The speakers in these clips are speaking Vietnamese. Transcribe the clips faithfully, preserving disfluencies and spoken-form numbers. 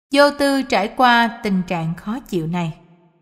Vô tư trải qua tình trạng khó chịu này.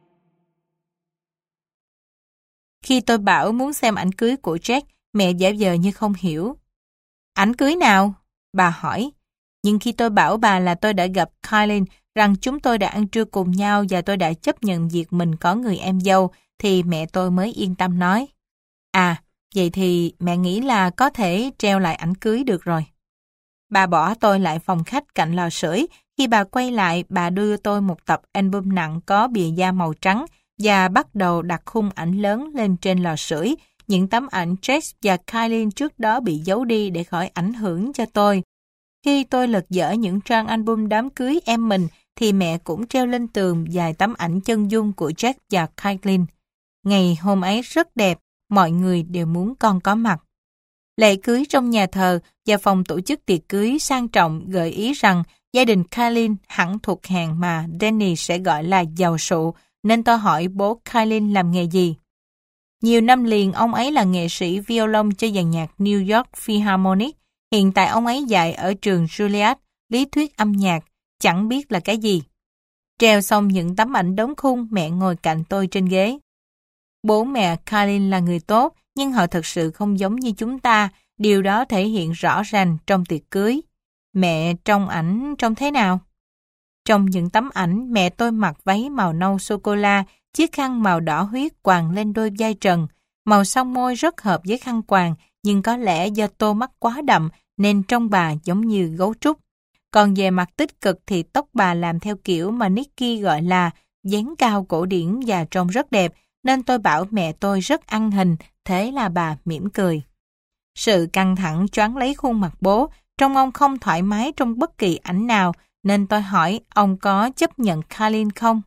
Khi tôi bảo muốn xem ảnh cưới của Jack, mẹ giả vờ như không hiểu. Ảnh cưới nào? Bà hỏi. Nhưng khi tôi bảo bà là tôi đã gặp Kylie, rằng chúng tôi đã ăn trưa cùng nhau và tôi đã chấp nhận việc mình có người em dâu, thì mẹ tôi mới yên tâm nói. À, vậy thì mẹ nghĩ là có thể treo lại ảnh cưới được rồi. Bà bỏ tôi lại phòng khách cạnh lò sưởi. Khi bà quay lại, bà đưa tôi một tập album nặng có bìa da màu trắng và bắt đầu đặt khung ảnh lớn lên trên lò sưởi. Những tấm ảnh Jack và Kylie trước đó bị giấu đi để khỏi ảnh hưởng cho tôi. Khi tôi lật dở những trang album đám cưới em mình, thì mẹ cũng treo lên tường vài tấm ảnh chân dung của Jack và Kylie. Ngày hôm ấy rất đẹp, mọi người đều muốn con có mặt. Lễ cưới trong nhà thờ và phòng tổ chức tiệc cưới sang trọng gợi ý rằng gia đình Kylie hẳn thuộc hàng mà Danny sẽ gọi là giàu sụ, nên tôi hỏi bố Kylie làm nghề gì. Nhiều năm liền ông ấy là nghệ sĩ violon cho dàn nhạc New York Philharmonic. Hiện tại ông ấy dạy ở trường Juilliard, lý thuyết âm nhạc, chẳng biết là cái gì. Treo xong những tấm ảnh đóng khung, mẹ ngồi cạnh tôi trên ghế. Bố mẹ Kylie là người tốt, nhưng họ thực sự không giống như chúng ta. Điều đó thể hiện rõ ràng trong tiệc cưới. Mẹ trong ảnh trông thế nào? Trong những tấm ảnh, mẹ tôi mặc váy màu nâu sô-cô-la, chiếc khăn màu đỏ huyết quàng lên đôi vai trần. Màu son môi rất hợp với khăn quàng, nhưng có lẽ do tô mắt quá đậm nên trông bà giống như gấu trúc. Còn về mặt tích cực thì tóc bà làm theo kiểu mà Nicky gọi là dáng cao cổ điển và trông rất đẹp, nên tôi bảo mẹ tôi rất ăn hình, thế là bà mỉm cười. Sự căng thẳng choáng lấy khuôn mặt bố, trông ông không thoải mái trong bất kỳ ảnh nào, nên tôi hỏi ông có chấp nhận Kylie không?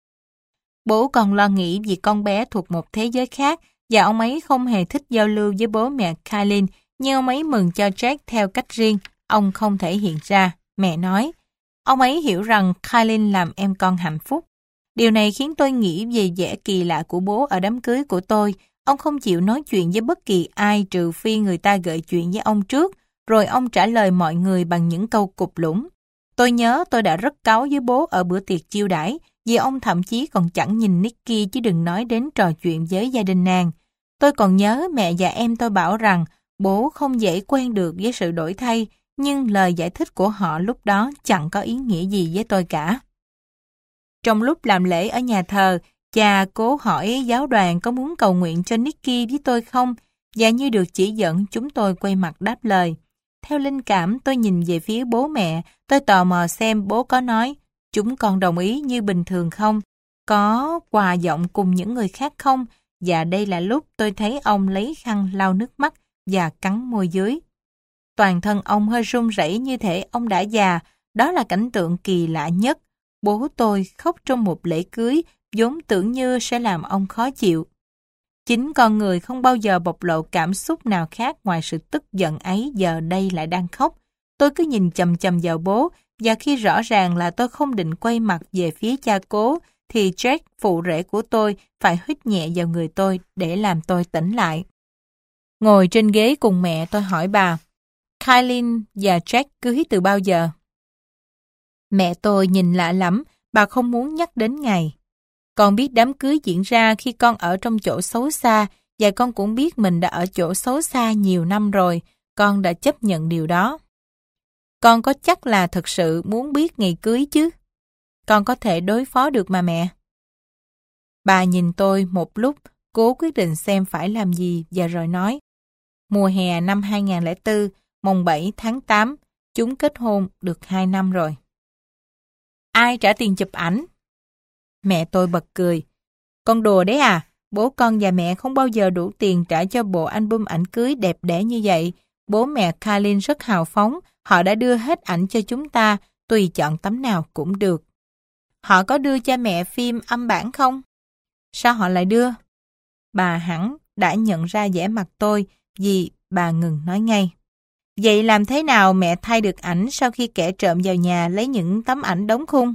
Bố còn lo nghĩ vì con bé thuộc một thế giới khác và ông ấy không hề thích giao lưu với bố mẹ Kylie, nhưng ông ấy mừng cho Jack theo cách riêng, ông không thể hiện ra. Mẹ nói, ông ấy hiểu rằng Kylie làm em con hạnh phúc. Điều này khiến tôi nghĩ về vẻ kỳ lạ của bố ở đám cưới của tôi. Ông không chịu nói chuyện với bất kỳ ai trừ phi người ta gợi chuyện với ông trước, rồi ông trả lời mọi người bằng những câu cục lũng. Tôi nhớ tôi đã rất cáu với bố ở bữa tiệc chiêu đãi, vì ông thậm chí còn chẳng nhìn Nicky chứ đừng nói đến trò chuyện với gia đình nàng. Tôi còn nhớ mẹ và em tôi bảo rằng bố không dễ quen được với sự đổi thay, nhưng lời giải thích của họ lúc đó chẳng có ý nghĩa gì với tôi cả. Trong lúc làm lễ ở nhà thờ, cha cố hỏi giáo đoàn có muốn cầu nguyện cho Nicky với tôi không, và như được chỉ dẫn chúng tôi quay mặt đáp lời. Theo linh cảm tôi nhìn về phía bố mẹ, tôi tò mò xem bố có nói chúng con đồng ý như bình thường không, có hòa giọng cùng những người khác không, và đây là lúc tôi thấy ông lấy khăn lau nước mắt và cắn môi dưới. Toàn thân ông hơi run rẩy như thể ông đã già, đó là cảnh tượng kỳ lạ nhất. Bố tôi khóc trong một lễ cưới vốn tưởng như sẽ làm ông khó chịu. Chính con người không bao giờ bộc lộ cảm xúc nào khác ngoài sự tức giận ấy giờ đây lại đang khóc. Tôi cứ nhìn chằm chằm vào bố, và khi rõ ràng là tôi không định quay mặt về phía cha cố, thì Jack, phụ rể của tôi, phải hít nhẹ vào người tôi để làm tôi tỉnh lại. Ngồi trên ghế cùng mẹ tôi hỏi bà, Kylie và Jack cưới từ bao giờ? Mẹ tôi nhìn lạ lắm, bà không muốn nhắc đến ngày. Con biết đám cưới diễn ra khi con ở trong chỗ xấu xa, và con cũng biết mình đã ở chỗ xấu xa nhiều năm rồi, con đã chấp nhận điều đó. Con có chắc là thật sự muốn biết ngày cưới chứ? Con có thể đối phó được mà mẹ. Bà nhìn tôi một lúc, cố quyết định xem phải làm gì và rồi nói. Mùa hè năm hai không không bốn, mùng bảy tháng tám, chúng kết hôn được hai năm rồi. Ai trả tiền chụp ảnh? Mẹ tôi bật cười. Con đùa đấy à? Bố con và mẹ không bao giờ đủ tiền trả cho bộ album ảnh cưới đẹp đẽ như vậy. Bố mẹ Kylie rất hào phóng, họ đã đưa hết ảnh cho chúng ta, tùy chọn tấm nào cũng được. Họ có đưa cho mẹ phim âm bản không? Sao họ lại đưa? Bà hẳn đã nhận ra vẻ mặt tôi vì bà ngừng nói ngay. Vậy làm thế nào mẹ thay được ảnh sau khi kẻ trộm vào nhà lấy những tấm ảnh đóng khung?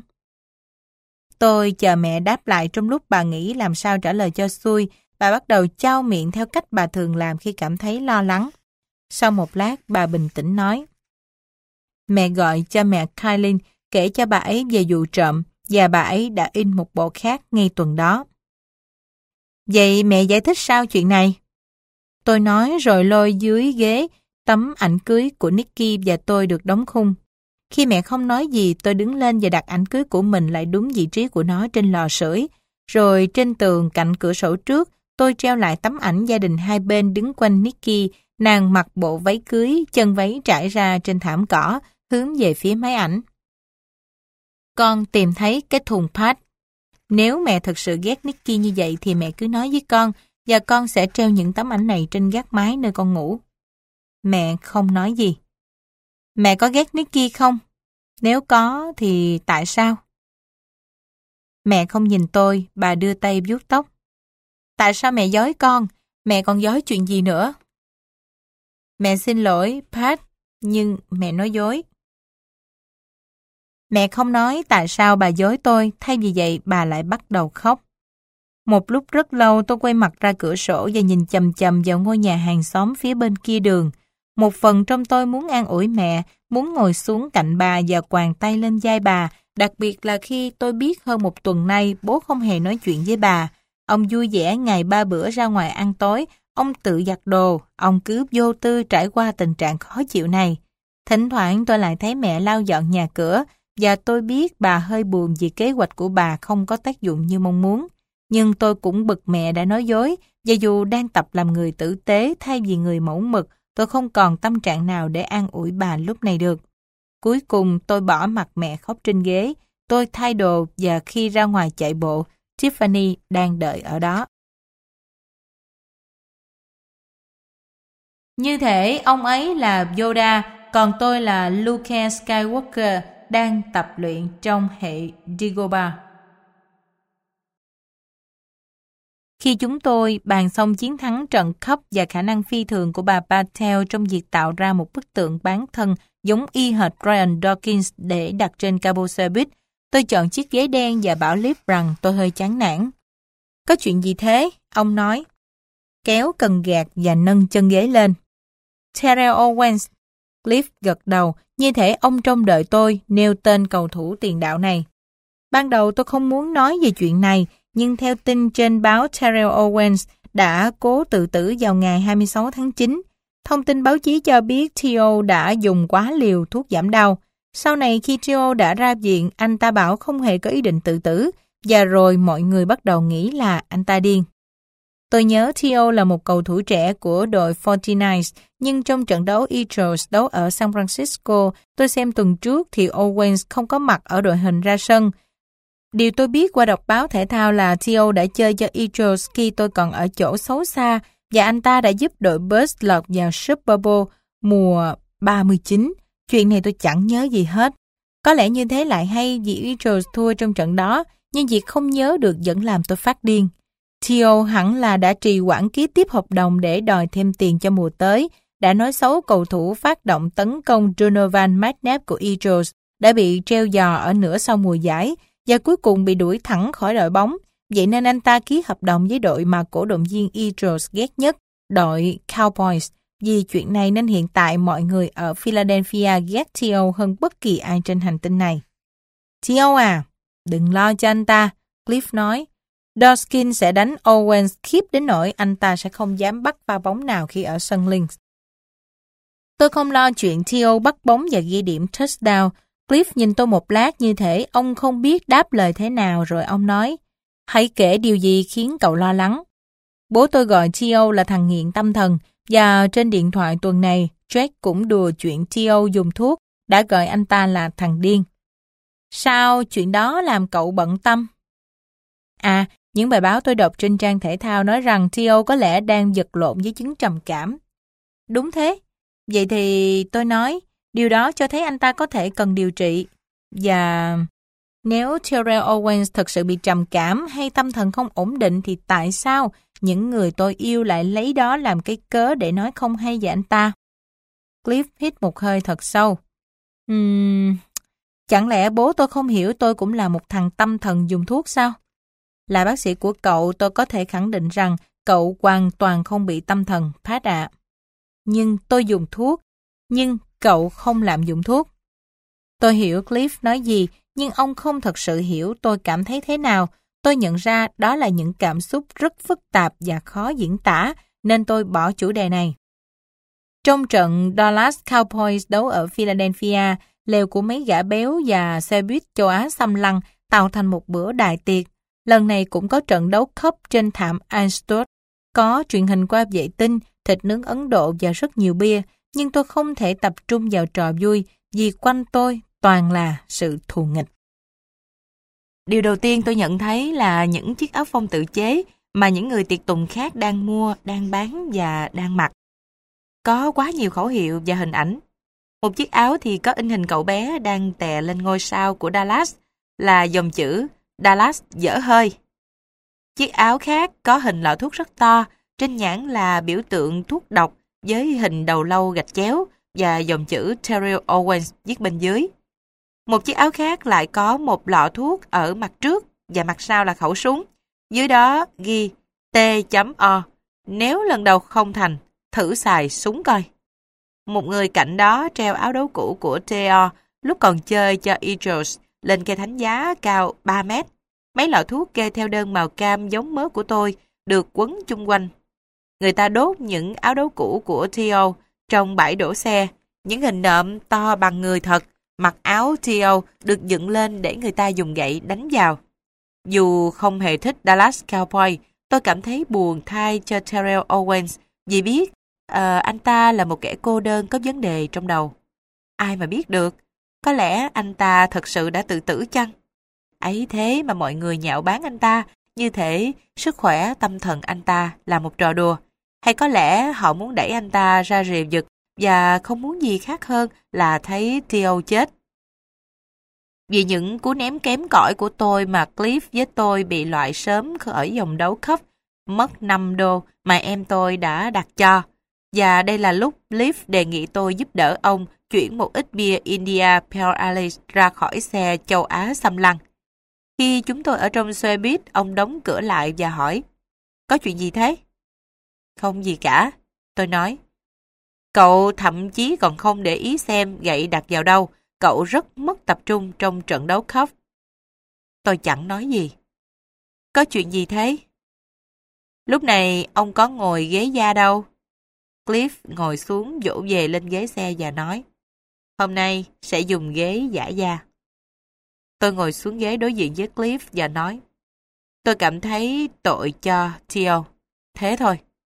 Tôi chờ mẹ đáp lại trong lúc bà nghĩ làm sao trả lời cho xuôi. Bà bắt đầu chau miệng theo cách bà thường làm khi cảm thấy lo lắng. Sau một lát bà bình tĩnh nói. Mẹ gọi cho mẹ Kylie kể cho bà ấy về vụ trộm và bà ấy đã in một bộ khác ngay tuần đó. Vậy mẹ giải thích sao chuyện này? Tôi nói rồi lôi dưới ghế tấm ảnh cưới của Nicky và tôi được đóng khung. Khi mẹ không nói gì, tôi đứng lên và đặt ảnh cưới của mình lại đúng vị trí của nó trên lò sưởi. Rồi trên tường cạnh cửa sổ trước, tôi treo lại tấm ảnh gia đình hai bên đứng quanh Nicky, nàng mặc bộ váy cưới, chân váy trải ra trên thảm cỏ, hướng về phía máy ảnh. Con tìm thấy cái thùng pad. Nếu mẹ thực sự ghét Nicky như vậy thì mẹ cứ nói với con, và con sẽ treo những tấm ảnh này trên gác mái nơi con ngủ. Mẹ không nói gì. Mẹ có ghét Nicky không? Nếu có thì tại sao? Mẹ không nhìn tôi, bà đưa tay vuốt tóc. Tại sao mẹ dối con? Mẹ còn dối chuyện gì nữa? Mẹ xin lỗi, Pat, nhưng mẹ nói dối. Mẹ không nói tại sao bà dối tôi, thay vì vậy bà lại bắt đầu khóc. Một lúc rất lâu tôi quay mặt ra cửa sổ và nhìn chằm chằm vào ngôi nhà hàng xóm phía bên kia đường. Một phần trong tôi muốn an ủi mẹ, muốn ngồi xuống cạnh bà và quàng tay lên vai bà, đặc biệt là khi tôi biết hơn một tuần nay bố không hề nói chuyện với bà. Ông vui vẻ ngày ba bữa ra ngoài ăn tối, ông tự giặt đồ, ông cứ vô tư trải qua tình trạng khó chịu này. Thỉnh thoảng tôi lại thấy mẹ lau dọn nhà cửa, và tôi biết bà hơi buồn vì kế hoạch của bà không có tác dụng như mong muốn. Nhưng tôi cũng bực mẹ đã nói dối, và dù đang tập làm người tử tế thay vì người mẫu mực, tôi không còn tâm trạng nào để an ủi bà lúc này được. Cuối cùng tôi bỏ mặc mẹ khóc trên ghế, tôi thay đồ và khi ra ngoài chạy bộ, Tiffany đang đợi ở đó. Như thể ông ấy là Yoda, còn tôi là Luke Skywalker đang tập luyện trong hệ Dagobah. Khi chúng tôi bàn xong chiến thắng trận cấp và khả năng phi thường của bà Patel trong việc tạo ra một bức tượng bán thân giống y hệt Brian Dawkins để đặt trên cabo xe buýt, tôi chọn chiếc ghế đen và bảo Cliff rằng tôi hơi chán nản. Có chuyện gì thế? Ông nói. Kéo cần gạt và nâng chân ghế lên. Terrell Owens. Cliff gật đầu, như thể ông trông đợi tôi nêu tên cầu thủ tiền đạo này. Ban đầu tôi không muốn nói về chuyện này, nhưng theo tin trên báo Terrell Owens đã cố tự tử vào ngày hai mươi sáu tháng chín. Thông tin báo chí cho biết Theo đã dùng quá liều thuốc giảm đau. Sau này khi Theo đã ra viện, anh ta bảo không hề có ý định tự tử, và rồi mọi người bắt đầu nghĩ là anh ta điên. Tôi nhớ Theo là một cầu thủ trẻ của đội bốn mươi chín, nhưng trong trận đấu Eagles đấu ở San Francisco, tôi xem tuần trước thì Owens không có mặt ở đội hình ra sân. Điều tôi biết qua đọc báo thể thao là Theo đã chơi cho Eagles khi tôi còn ở chỗ xấu xa, và anh ta đã giúp đội Bucs lọt vào Super Bowl mùa ba mươi chín. Chuyện này tôi chẳng nhớ gì hết. Có lẽ như thế lại hay vì Eagles thua trong trận đó, nhưng việc không nhớ được vẫn làm tôi phát điên. Theo hẳn là đã trì hoãn ký tiếp hợp đồng để đòi thêm tiền cho mùa tới, đã nói xấu cầu thủ phát động tấn công Donovan McNabb của Eagles, đã bị treo giò ở nửa sau mùa giải, và cuối cùng bị đuổi thẳng khỏi đội bóng. Vậy nên anh ta ký hợp đồng với đội mà cổ động viên Eagles ghét nhất, đội Cowboys. Vì chuyện này nên hiện tại mọi người ở Philadelphia ghét Theo hơn bất kỳ ai trên hành tinh này. Theo à, đừng lo cho anh ta, Cliff nói. Dawkins sẽ đánh Owens khiếp đến nỗi anh ta sẽ không dám bắt pha bóng nào khi ở sân Lynx. Tôi không lo chuyện Theo bắt bóng và ghi điểm touchdown. Cliff nhìn tôi một lát như thể ông không biết đáp lời thế nào, rồi ông nói, hãy kể điều gì khiến cậu lo lắng. Bố tôi gọi Theo là thằng nghiện tâm thần, và trên điện thoại tuần này, Jack cũng đùa chuyện Theo dùng thuốc, đã gọi anh ta là thằng điên. Sao chuyện đó làm cậu bận tâm? À, những bài báo tôi đọc trên trang thể thao nói rằng Theo có lẽ đang vật lộn với chứng trầm cảm. Đúng thế. Vậy thì tôi nói, điều đó cho thấy anh ta có thể cần điều trị. Và nếu Terrell Owens thực sự bị trầm cảm hay tâm thần không ổn định thì tại sao những người tôi yêu lại lấy đó làm cái cớ để nói không hay về anh ta? Cliff hít một hơi thật sâu. Uhm, chẳng lẽ bố tôi không hiểu tôi cũng là một thằng tâm thần dùng thuốc sao? Là bác sĩ của cậu, tôi có thể khẳng định rằng cậu hoàn toàn không bị tâm thần, Pat ạ. Nhưng tôi dùng thuốc, nhưng cậu không lạm dụng thuốc. Tôi hiểu Cliff nói gì, nhưng ông không thật sự hiểu tôi cảm thấy thế nào. Tôi nhận ra đó là những cảm xúc rất phức tạp và khó diễn tả, nên tôi bỏ chủ đề này. Trong trận Dallas Cowboys đấu ở Philadelphia, lều của mấy gã béo và xe buýt châu Á xăm lăng tạo thành một bữa đại tiệc. Lần này cũng có trận đấu cup trên thảm Astros. Có truyền hình qua vệ tinh, thịt nướng Ấn Độ và rất nhiều bia, nhưng tôi không thể tập trung vào trò vui vì quanh tôi toàn là sự thù nghịch. Điều đầu tiên tôi nhận thấy là những chiếc áo phông tự chế mà những người tiệc tùng khác đang mua, đang bán và đang mặc. Có quá nhiều khẩu hiệu và hình ảnh. Một chiếc áo thì có in hình cậu bé đang tè lên ngôi sao của Dallas là dòng chữ Dallas dở hơi. Chiếc áo khác có hình lọ thuốc rất to, trên nhãn là biểu tượng thuốc độc với hình đầu lâu gạch chéo và dòng chữ Terrell Owens viết bên dưới. Một chiếc áo khác lại có một lọ thuốc ở mặt trước và mặt sau là khẩu súng. Dưới đó ghi T O, nếu lần đầu không thành, thử xài súng coi. Một người cạnh đó treo áo đấu cũ của tê o lúc còn chơi cho Eagles lên cây thánh giá cao ba mét. Mấy lọ thuốc kê theo đơn màu cam giống mớ của tôi được quấn chung quanh. Người ta đốt những áo đấu cũ của tê o trong bãi đổ xe. Những hình nộm to bằng người thật, mặc áo tê o được dựng lên để người ta dùng gậy đánh vào. Dù không hề thích Dallas Cowboys, tôi cảm thấy buồn thay cho Terrell Owens vì biết uh, anh ta là một kẻ cô đơn có vấn đề trong đầu. Ai mà biết được, có lẽ anh ta thật sự đã tự tử chăng? Ấy thế mà mọi người nhạo báng anh ta, như thể sức khỏe tâm thần anh ta là một trò đùa. Hay có lẽ họ muốn đẩy anh ta ra rìa vực và không muốn gì khác hơn là thấy Theo chết. Vì những cú ném kém cỏi của tôi mà Cliff với tôi bị loại sớm ở vòng đấu cup mất năm đô mà em tôi đã đặt cho. Và đây là lúc Cliff đề nghị tôi giúp đỡ ông chuyển một ít bia India Pale Ale ra khỏi xe châu Á xăm lăng. Khi chúng tôi ở trong xe buýt, ông đóng cửa lại và hỏi, có chuyện gì thế? Không gì cả, tôi nói. Cậu thậm chí còn không để ý xem gậy đặt vào đâu, cậu rất mất tập trung trong trận đấu cup. Tôi chẳng nói gì. Có chuyện gì thế? Lúc này ông có ngồi ghế da đâu? Cliff ngồi xuống vỗ về lên ghế xe và nói, hôm nay sẽ dùng ghế giả da. Tôi ngồi xuống ghế đối diện với Cliff và nói, tôi cảm thấy tội cho Theo. Thế thôi.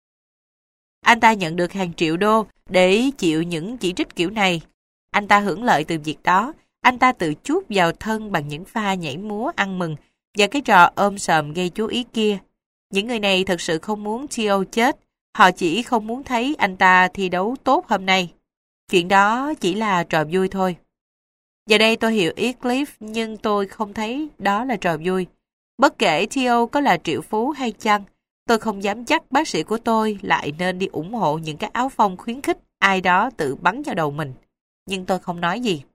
Anh ta nhận được hàng triệu đô để chịu những chỉ trích kiểu này. Anh ta hưởng lợi từ việc đó. Anh ta tự chuốt vào thân bằng những pha nhảy múa ăn mừng và cái trò ôm sòm gây chú ý kia. Những người này thật sự không muốn Theo chết. Họ chỉ không muốn thấy anh ta thi đấu tốt hôm nay. Chuyện đó chỉ là trò vui thôi. Giờ đây tôi hiểu ý Cliff, nhưng tôi không thấy đó là trò vui. Bất kể Theo có là triệu phú hay chăng, tôi không dám chắc bác sĩ của tôi lại nên đi ủng hộ những cái áo phông khuyến khích ai đó tự bắn vào đầu mình. Nhưng tôi không nói gì.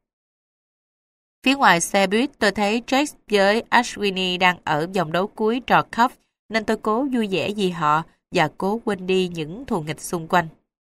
Phía ngoài xe buýt tôi thấy Jake với Ashwini đang ở vòng đấu cuối trò cup, nên tôi cố vui vẻ vì họ và cố quên đi những thù nghịch xung quanh.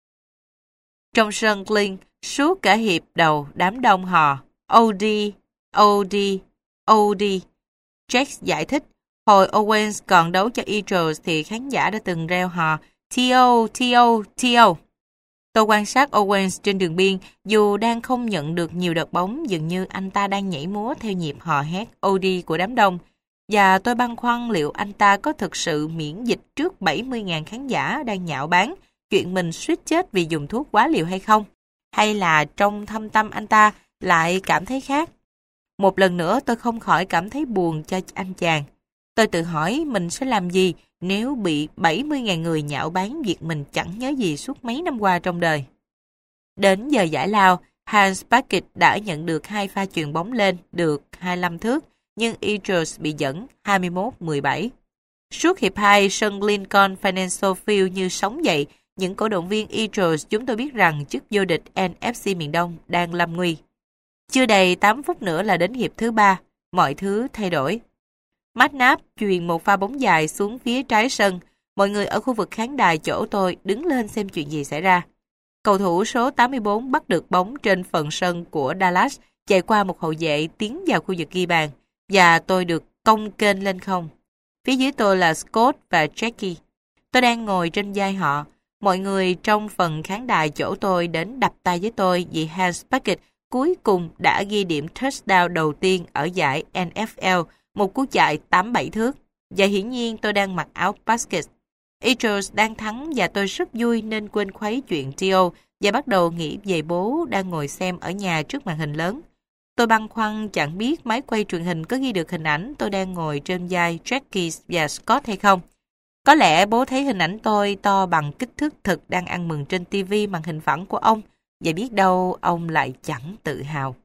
Trong sân Clean, suốt cả hiệp đầu đám đông hò O D, O D, O D. Jake giải thích, hồi Owens còn đấu cho Eagles thì khán giả đã từng reo hò Theo, Theo, Theo. Tôi quan sát Owens trên đường biên, dù đang không nhận được nhiều đợt bóng, dường như anh ta đang nhảy múa theo nhịp hò hét O D của đám đông. Và tôi băn khoăn liệu anh ta có thực sự miễn dịch trước bảy mươi nghìn khán giả đang nhạo báng chuyện mình suýt chết vì dùng thuốc quá liều hay không? Hay là trong thâm tâm anh ta lại cảm thấy khác? Một lần nữa tôi không khỏi cảm thấy buồn cho anh chàng. Tôi tự hỏi mình sẽ làm gì nếu bị bảy mươi nghìn người nhạo báng việc mình chẳng nhớ gì suốt mấy năm qua trong đời. Đến giờ giải lao, Hans Packet đã nhận được hai pha chuyền bóng lên được hai mươi lăm thước, nhưng Eagles bị dẫn hai mươi mốt mười bảy. Suốt hiệp hai, sân Lincoln Financial Field như sống dậy, những cổ động viên Eagles chúng tôi biết rằng chức vô địch en ép xê miền Đông đang lâm nguy. Chưa đầy tám phút nữa là đến hiệp thứ ba, mọi thứ thay đổi. McNabb chuyền một pha bóng dài xuống phía trái sân, mọi người ở khu vực khán đài chỗ tôi đứng lên xem chuyện gì xảy ra. Cầu thủ số tám mươi bốn bắt được bóng trên phần sân của Dallas chạy qua một hậu vệ tiến vào khu vực ghi bàn, và tôi được cong kênh lên không. Phía dưới tôi là Scott và Jackie. Tôi đang ngồi trên vai họ. Mọi người trong phần khán đài chỗ tôi đến đập tay với tôi vì Hans Bucket cuối cùng đã ghi điểm touchdown đầu tiên ở giải en ép lờ, một cú chạy tám bảy thước. Và hiển nhiên tôi đang mặc áo basket. Eagles đang thắng và tôi rất vui nên quên khuấy chuyện Theo và bắt đầu nghĩ về bố đang ngồi xem ở nhà trước màn hình lớn. Tôi băn khoăn chẳng biết máy quay truyền hình có ghi được hình ảnh tôi đang ngồi trên vai Jackie và Scott hay không. Có lẽ bố thấy hình ảnh tôi to bằng kích thước thực đang ăn mừng trên ti vi màn hình phẳng của ông, và biết đâu ông lại chẳng tự hào.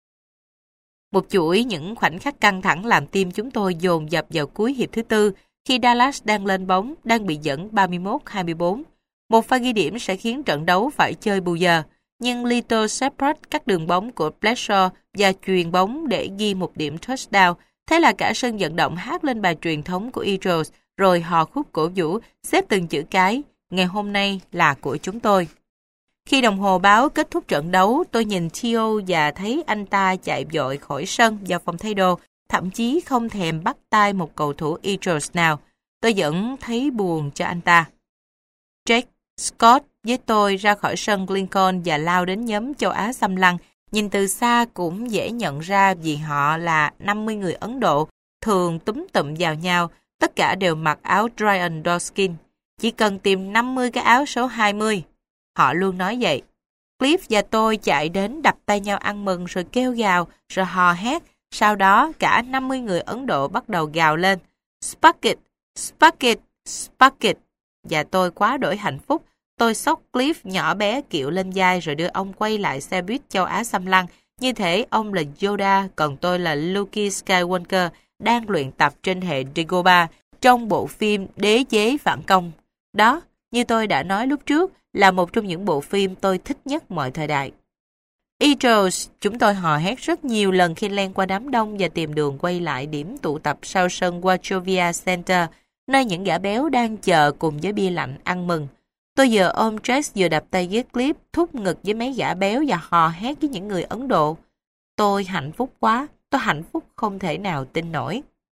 Một chuỗi những khoảnh khắc căng thẳng làm tim chúng tôi dồn dập vào cuối hiệp thứ tư khi Dallas đang lên bóng, đang bị dẫn ba mươi mốt hai mươi bốn. Một pha ghi điểm sẽ khiến trận đấu phải chơi bù giờ, nhưng Lito Shepard cắt đường bóng của Bledsoe và chuyền bóng để ghi một điểm touchdown. Thế là cả sân vận động hát lên bài truyền thống của Eagles, rồi hò khúc cổ vũ, xếp từng chữ cái, ngày hôm nay là của chúng tôi. Khi đồng hồ báo kết thúc trận đấu, tôi nhìn Theo và thấy anh ta chạy vội khỏi sân vào phòng thay đồ, thậm chí không thèm bắt tay một cầu thủ Eagles nào. Tôi vẫn thấy buồn cho anh ta. Jake, Scott với tôi ra khỏi sân Lincoln và lao đến nhóm châu Á xâm lăng. Nhìn từ xa cũng dễ nhận ra vì họ là năm mươi người Ấn Độ, thường túm tụm vào nhau, tất cả đều mặc áo Ryan Dawkins. Chỉ cần tìm năm mươi cái áo số hai mươi. Họ luôn nói vậy. Cliff và tôi chạy đến đập tay nhau ăn mừng rồi kêu gào, rồi hò hét. Sau đó cả năm mươi người Ấn Độ bắt đầu gào lên. Sparket, Sparket, Sparket. Và tôi quá đổi hạnh phúc. Tôi xốc Cliff nhỏ bé kiệu lên vai rồi đưa ông quay lại xe buýt châu Á xâm lăng. Như thể ông là Yoda, còn tôi là Luke Skywalker đang luyện tập trên hệ Dagobah trong bộ phim Đế chế phản công. Đó, như tôi đã nói lúc trước, là một trong những bộ phim tôi thích nhất mọi thời đại. Eagles, chúng tôi hò hét rất nhiều lần khi len qua đám đông và tìm đường quay lại điểm tụ tập sau sân Wachovia Center, nơi những gã béo đang chờ cùng với bia lạnh ăn mừng. Tôi vừa ôm Jess vừa đập tay với Cliff, thúc ngực với mấy gã béo và hò hét với những người Ấn Độ. Tôi hạnh phúc quá, tôi hạnh phúc không thể nào tin nổi.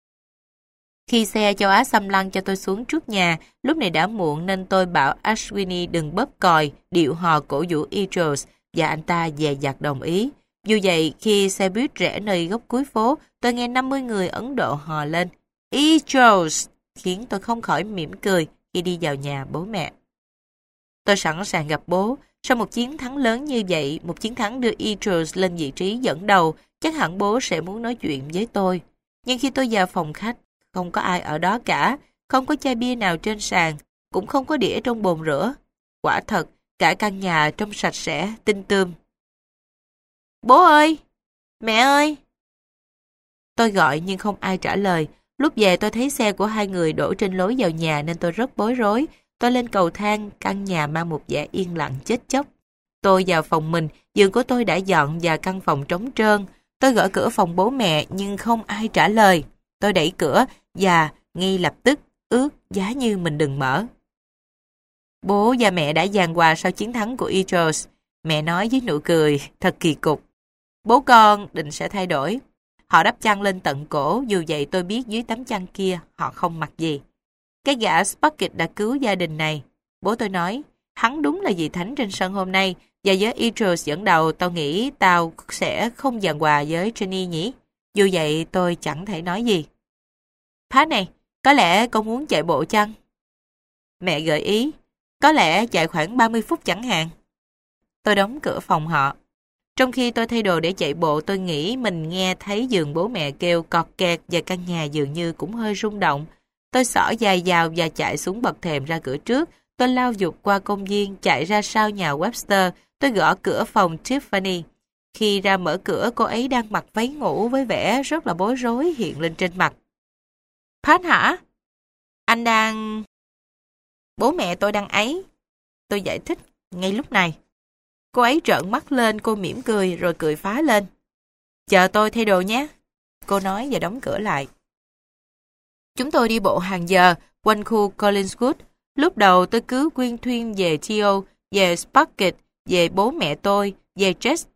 Khi xe châu Á xâm lăng cho tôi xuống trước nhà, lúc này đã muộn nên tôi bảo Ashwini đừng bóp còi, điệu hò cổ vũ Eagles và anh ta dè dặt đồng ý. Dù vậy, khi xe buýt rẽ nơi góc cuối phố, tôi nghe năm mươi người Ấn Độ hò lên Eagles, khiến tôi không khỏi mỉm cười khi đi vào nhà bố mẹ. Tôi sẵn sàng gặp bố. Sau một chiến thắng lớn như vậy, một chiến thắng đưa Eagles lên vị trí dẫn đầu, chắc hẳn bố sẽ muốn nói chuyện với tôi. Nhưng khi tôi vào phòng khách, không có ai ở đó cả, không có chai bia nào trên sàn, cũng không có đĩa trong bồn rửa. Quả thật, cả căn nhà trông sạch sẽ, tinh tươm. Bố ơi! Mẹ ơi! Tôi gọi nhưng không ai trả lời. Lúc về tôi thấy xe của hai người đổ trên lối vào nhà nên tôi rất bối rối. Tôi lên cầu thang, căn nhà mang một vẻ yên lặng chết chóc. Tôi vào phòng mình, giường của tôi đã dọn và căn phòng trống trơn. Tôi gõ cửa phòng bố mẹ nhưng không ai trả lời. Tôi đẩy cửa và ngay lập tức ước giá như mình đừng mở. Bố và mẹ đã giằng hòa sau chiến thắng của Eagles. Mẹ nói với nụ cười thật kỳ cục. Bố con định sẽ thay đổi. Họ đắp chăn lên tận cổ, dù vậy tôi biết dưới tấm chăn kia họ không mặc gì. Cái gã Sparket đã cứu gia đình này. Bố tôi nói, hắn đúng là vị thánh trên sân hôm nay, và với Eagles dẫn đầu tao nghĩ tao sẽ không giằng hòa với Jenny nhỉ. Dù vậy tôi chẳng thể nói gì. Pat này, có lẽ con muốn chạy bộ chăng? Mẹ gợi ý, có lẽ chạy khoảng ba mươi phút chẳng hạn. Tôi đóng cửa phòng họ. Trong khi tôi thay đồ để chạy bộ, tôi nghĩ mình nghe thấy giường bố mẹ kêu cọt kẹt và căn nhà dường như cũng hơi rung động. Tôi xỏ dài vào và chạy xuống bậc thềm ra cửa trước. Tôi lao vụt qua công viên, chạy ra sau nhà Webster. Tôi gõ cửa phòng Tiffany. Khi ra mở cửa, cô ấy đang mặc váy ngủ với vẻ rất là bối rối hiện lên trên mặt. Pat hả? Anh đang... Bố mẹ tôi đang ấy. Tôi giải thích ngay lúc này. Cô ấy trợn mắt lên, cô mỉm cười rồi cười phá lên. Chờ tôi thay đồ nhé. Cô nói và đóng cửa lại. Chúng tôi đi bộ hàng giờ quanh khu Collinswood. Lúc đầu tôi cứ quyên thuyên về Theo, về Sparket, về bố mẹ tôi, về Jess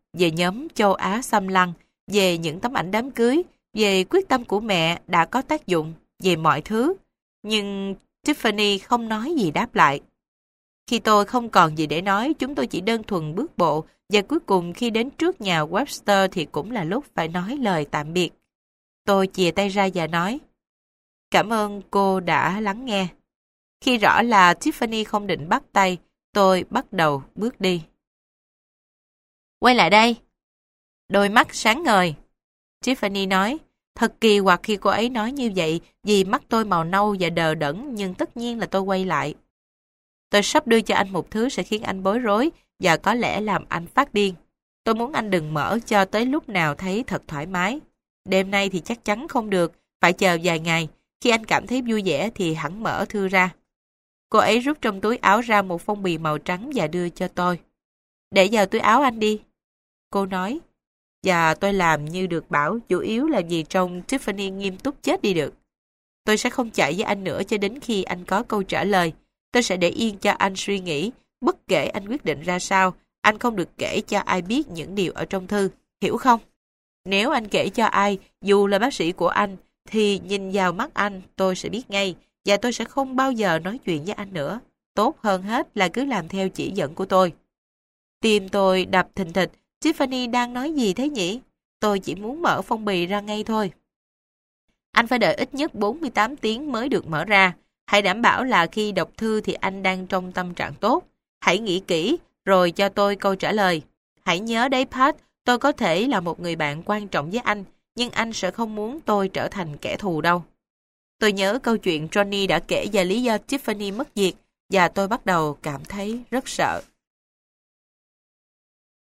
về nhóm châu Á xâm lăng, về những tấm ảnh đám cưới, về quyết tâm của mẹ đã có tác dụng, về mọi thứ. Nhưng Tiffany không nói gì đáp lại. Khi tôi không còn gì để nói, chúng tôi chỉ đơn thuần bước bộ, và cuối cùng khi đến trước nhà Webster thì cũng là lúc phải nói lời tạm biệt. Tôi chìa tay ra và nói, cảm ơn cô đã lắng nghe. Khi rõ là Tiffany không định bắt tay, tôi bắt đầu bước đi. Quay lại đây. Đôi mắt sáng ngời. Tiffany nói, thật kỳ quặc khi cô ấy nói như vậy, vì mắt tôi màu nâu và đờ đẫn, nhưng tất nhiên là tôi quay lại. Tôi sắp đưa cho anh một thứ sẽ khiến anh bối rối và có lẽ làm anh phát điên. Tôi muốn anh đừng mở cho tới lúc nào thấy thật thoải mái. Đêm nay thì chắc chắn không được, phải chờ vài ngày. Khi anh cảm thấy vui vẻ thì hẳn mở thư ra. Cô ấy rút trong túi áo ra một phong bì màu trắng và đưa cho tôi. Để vào túi áo anh đi. Cô nói. Và tôi làm như được bảo, chủ yếu là vì trông Tiffany nghiêm túc chết đi được. Tôi sẽ không chạy với anh nữa cho đến khi anh có câu trả lời. Tôi sẽ để yên cho anh suy nghĩ, bất kể anh quyết định ra sao, anh không được kể cho ai biết những điều ở trong thư, hiểu không? Nếu anh kể cho ai, dù là bác sĩ của anh, thì nhìn vào mắt anh tôi sẽ biết ngay, và tôi sẽ không bao giờ nói chuyện với anh nữa. Tốt hơn hết là cứ làm theo chỉ dẫn của tôi. Tim tôi đập thình thịch, Tiffany đang nói gì thế nhỉ? Tôi chỉ muốn mở phong bì ra ngay thôi. Anh phải đợi ít nhất bốn mươi tám tiếng mới được mở ra. Hãy đảm bảo là khi đọc thư thì anh đang trong tâm trạng tốt. Hãy nghĩ kỹ, rồi cho tôi câu trả lời. Hãy nhớ đấy Pat, tôi có thể là một người bạn quan trọng với anh, nhưng anh sẽ không muốn tôi trở thành kẻ thù đâu. Tôi nhớ câu chuyện Johnny đã kể về lý do Tiffany mất việc, và tôi bắt đầu cảm thấy rất sợ.